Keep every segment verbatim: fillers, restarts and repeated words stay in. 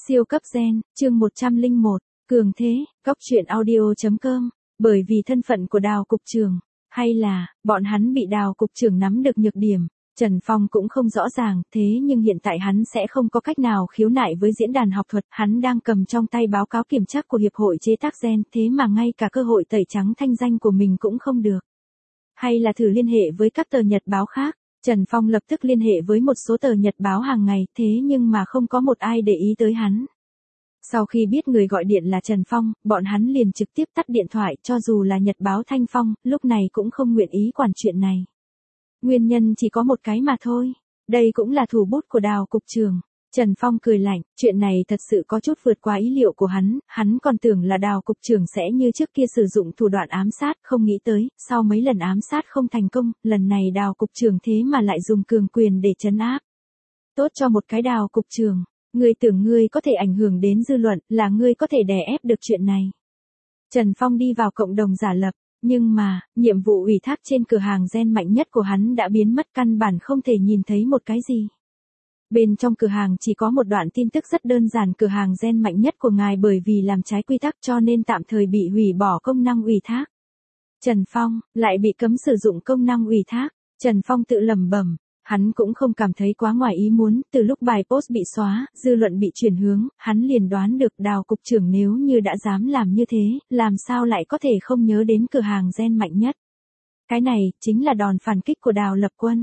Siêu cấp gen, chương một trăm lẻ một, cường thế, góc truyện audio.com, bởi vì thân phận của Đào cục trưởng, hay là, bọn hắn bị Đào cục trưởng nắm được nhược điểm, Trần Phong cũng không rõ ràng, thế nhưng hiện tại hắn sẽ không có cách nào khiếu nại với diễn đàn học thuật, hắn đang cầm trong tay báo cáo kiểm tra của Hiệp hội chế tác gen, thế mà ngay cả cơ hội tẩy trắng thanh danh của mình cũng không được. Hay là thử liên hệ với các tờ nhật báo khác. Trần Phong lập tức liên hệ với một số tờ nhật báo hàng ngày, thế nhưng mà không có một ai để ý tới hắn. Sau khi biết người gọi điện là Trần Phong, bọn hắn liền trực tiếp tắt điện thoại, cho dù là nhật báo Thanh Phong, lúc này cũng không nguyện ý quản chuyện này. Nguyên nhân chỉ có một cái mà thôi, đây cũng là thủ bút của Đào cục trưởng. Trần Phong cười lạnh, chuyện này thật sự có chút vượt qua ý liệu của hắn, hắn còn tưởng là Đào cục trưởng sẽ như trước kia sử dụng thủ đoạn ám sát, không nghĩ tới, sau mấy lần ám sát không thành công, lần này Đào cục trưởng thế mà lại dùng cường quyền để trấn áp. Tốt cho một cái Đào cục trưởng, ngươi tưởng ngươi có thể ảnh hưởng đến dư luận, là ngươi có thể đè ép được chuyện này. Trần Phong đi vào cộng đồng giả lập, nhưng mà, nhiệm vụ ủy thác trên cửa hàng gen mạnh nhất của hắn đã biến mất, căn bản không thể nhìn thấy một cái gì. Bên trong cửa hàng chỉ có một đoạn tin tức rất đơn giản, cửa hàng gen mạnh nhất của ngài bởi vì làm trái quy tắc cho nên tạm thời bị hủy bỏ công năng ủy thác. Trần Phong, lại bị cấm sử dụng công năng ủy thác. Trần Phong tự lẩm bẩm, hắn cũng không cảm thấy quá ngoài ý muốn, từ lúc bài post bị xóa, dư luận bị chuyển hướng, hắn liền đoán được Đào cục trưởng nếu như đã dám làm như thế, làm sao lại có thể không nhớ đến cửa hàng gen mạnh nhất. Cái này, chính là đòn phản kích của Đào Lập Quân.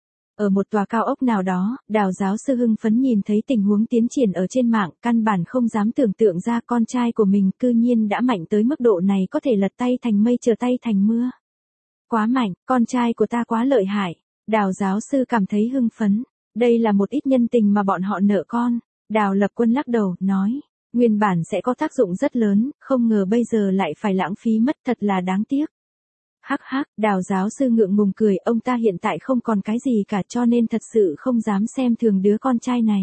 Ở một tòa cao ốc nào đó, Đào giáo sư hưng phấn nhìn thấy tình huống tiến triển ở trên mạng, căn bản không dám tưởng tượng ra con trai của mình cư nhiên đã mạnh tới mức độ này, có thể lật tay thành mây trở tay thành mưa. Quá mạnh, con trai của ta quá lợi hại. Đào giáo sư cảm thấy hưng phấn. Đây là một ít nhân tình mà bọn họ nợ con. Đào Lập Quân lắc đầu, nói, nguyên bản sẽ có tác dụng rất lớn, không ngờ bây giờ lại phải lãng phí mất, thật là đáng tiếc. Hắc hắc, Đào giáo sư ngượng ngùng cười, ông ta hiện tại không còn cái gì cả cho nên thật sự không dám xem thường đứa con trai này.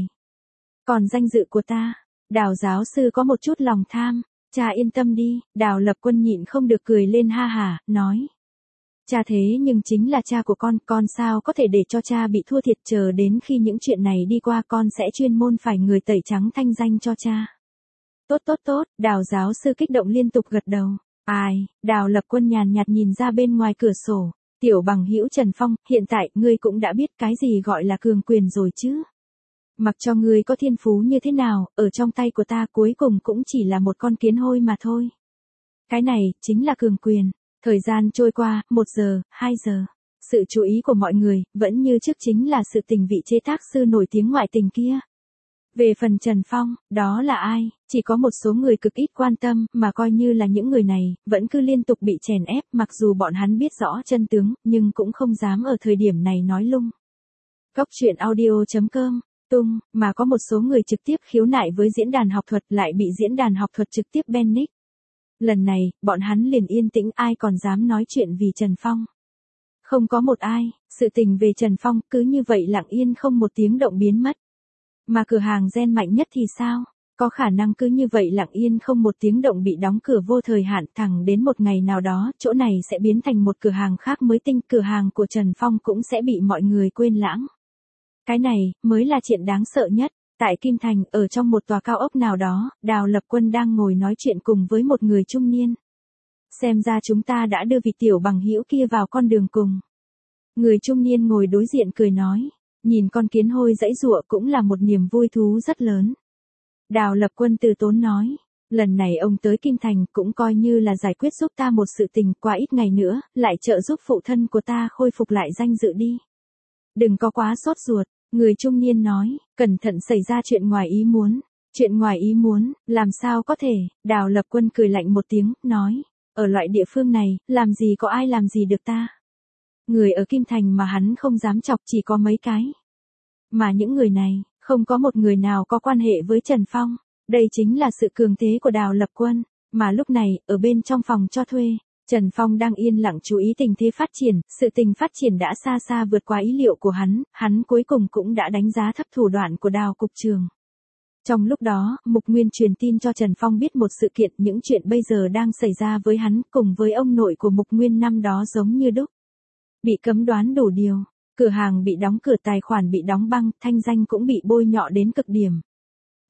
Còn danh dự của ta, Đào giáo sư có một chút lòng tham, cha yên tâm đi, Đào Lập Quân nhịn không được cười lên ha hả, nói. Cha thế nhưng chính là cha của con, con sao có thể để cho cha bị thua thiệt, chờ đến khi những chuyện này đi qua con sẽ chuyên môn phải người tẩy trắng thanh danh cho cha. Tốt tốt tốt, Đào giáo sư kích động liên tục gật đầu. Ai, Đào Lập Quân nhàn nhạt nhìn ra bên ngoài cửa sổ, tiểu bằng hữu Trần Phong, hiện tại ngươi cũng đã biết cái gì gọi là cường quyền rồi chứ. Mặc cho ngươi có thiên phú như thế nào, ở trong tay của ta cuối cùng cũng chỉ là một con kiến hôi mà thôi. Cái này, chính là cường quyền. Thời gian trôi qua, một giờ, hai giờ. Sự chú ý của mọi người, vẫn như trước chính là sự tình vị chế tác sư nổi tiếng ngoại tình kia. Về phần Trần Phong, đó là ai, chỉ có một số người cực ít quan tâm, mà coi như là những người này, vẫn cứ liên tục bị chèn ép, mặc dù bọn hắn biết rõ chân tướng, nhưng cũng không dám ở thời điểm này nói lung. Góc truyện audio.com, tung, mà có một số người trực tiếp khiếu nại với diễn đàn học thuật lại bị diễn đàn học thuật trực tiếp ban nick. Lần này, bọn hắn liền yên tĩnh, ai còn dám nói chuyện vì Trần Phong. Không có một ai, sự tình về Trần Phong cứ như vậy lặng yên không một tiếng động biến mất. Mà cửa hàng gen mạnh nhất thì sao? Có khả năng cứ như vậy lặng yên không một tiếng động bị đóng cửa vô thời hạn, thẳng đến một ngày nào đó, chỗ này sẽ biến thành một cửa hàng khác mới tinh, cửa hàng của Trần Phong cũng sẽ bị mọi người quên lãng. Cái này, mới là chuyện đáng sợ nhất. Tại Kim Thành, ở trong một tòa cao ốc nào đó, Đào Lập Quân đang ngồi nói chuyện cùng với một người trung niên. Xem ra chúng ta đã đưa vị tiểu bằng hữu kia vào con đường cùng. Người trung niên ngồi đối diện cười nói, nhìn con kiến hôi giãy giụa cũng là một niềm vui thú rất lớn. Đào Lập Quân từ tốn nói, lần này ông tới Kim Thành cũng coi như là giải quyết giúp ta một sự tình, qua ít ngày nữa, lại trợ giúp phụ thân của ta khôi phục lại danh dự đi. Đừng có quá sốt ruột. Người trung niên nói, cẩn thận xảy ra chuyện ngoài ý muốn. Chuyện ngoài ý muốn, làm sao có thể, Đào Lập Quân cười lạnh một tiếng, nói, ở loại địa phương này, làm gì có ai làm gì được ta. Người ở Kim Thành mà hắn không dám chọc chỉ có mấy cái. Mà những người này, không có một người nào có quan hệ với Trần Phong. Đây chính là sự cường thế của Đào Lập Quân. Mà lúc này, ở bên trong phòng cho thuê, Trần Phong đang yên lặng chú ý tình thế phát triển, sự tình phát triển đã xa xa vượt qua ý liệu của hắn, hắn cuối cùng cũng đã đánh giá thấp thủ đoạn của Đào cục trưởng. Trong lúc đó, Mục Nguyên truyền tin cho Trần Phong biết một sự kiện, những chuyện bây giờ đang xảy ra với hắn, cùng với ông nội của Mục Nguyên năm đó giống như đúc. Bị cấm đoán đủ điều, cửa hàng bị đóng cửa, tài khoản bị đóng băng, thanh danh cũng bị bôi nhọ đến cực điểm.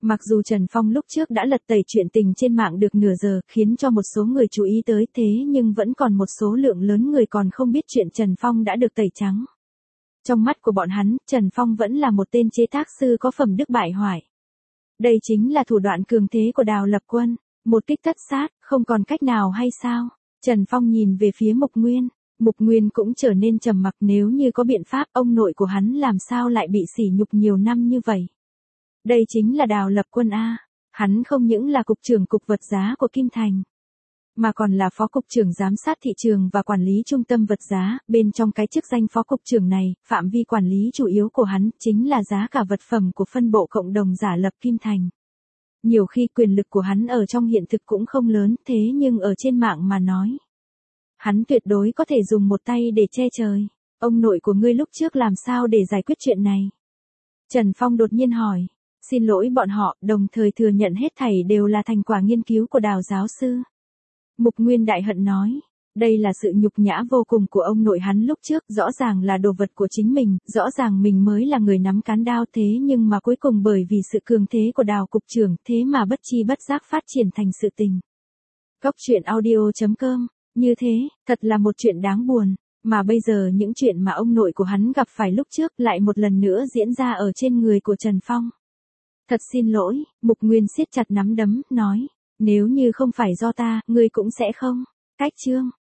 Mặc dù Trần Phong lúc trước đã lật tẩy chuyện tình trên mạng được nửa giờ, khiến cho một số người chú ý tới, thế nhưng vẫn còn một số lượng lớn người còn không biết chuyện Trần Phong đã được tẩy trắng. Trong mắt của bọn hắn, Trần Phong vẫn là một tên chế tác sư có phẩm đức bại hoại. Đây chính là thủ đoạn cường thế của Đào Lập Quân, một kích tất sát, không còn cách nào hay sao? Trần Phong nhìn về phía Mục Nguyên, Mục Nguyên cũng trở nên trầm mặc, nếu như có biện pháp, ông nội của hắn làm sao lại bị sỉ nhục nhiều năm như vậy? Đây chính là Đào Lập Quân a, hắn không những là cục trưởng cục vật giá của Kim Thành, mà còn là phó cục trưởng giám sát thị trường và quản lý trung tâm vật giá, bên trong cái chức danh phó cục trưởng này, phạm vi quản lý chủ yếu của hắn chính là giá cả vật phẩm của phân bộ cộng đồng giả lập Kim Thành. Nhiều khi quyền lực của hắn ở trong hiện thực cũng không lớn, thế nhưng ở trên mạng mà nói, hắn tuyệt đối có thể dùng một tay để che trời. Ông nội của ngươi lúc trước làm sao để giải quyết chuyện này? Trần Phong đột nhiên hỏi. Xin lỗi bọn họ, đồng thời thừa nhận hết thảy đều là thành quả nghiên cứu của Đào giáo sư. Mục Nguyên đại hận nói, đây là sự nhục nhã vô cùng của ông nội hắn lúc trước, rõ ràng là đồ vật của chính mình, rõ ràng mình mới là người nắm cán đao, thế nhưng mà cuối cùng bởi vì sự cường thế của Đào cục trưởng, thế mà bất chi bất giác phát triển thành sự tình. Góc truyện audio chấm com, như thế, thật là một chuyện đáng buồn, mà bây giờ những chuyện mà ông nội của hắn gặp phải lúc trước lại một lần nữa diễn ra ở trên người của Trần Phong. Thật xin lỗi, Mục Nguyên siết chặt nắm đấm, nói, nếu như không phải do ta, ngươi cũng sẽ không. Cách chương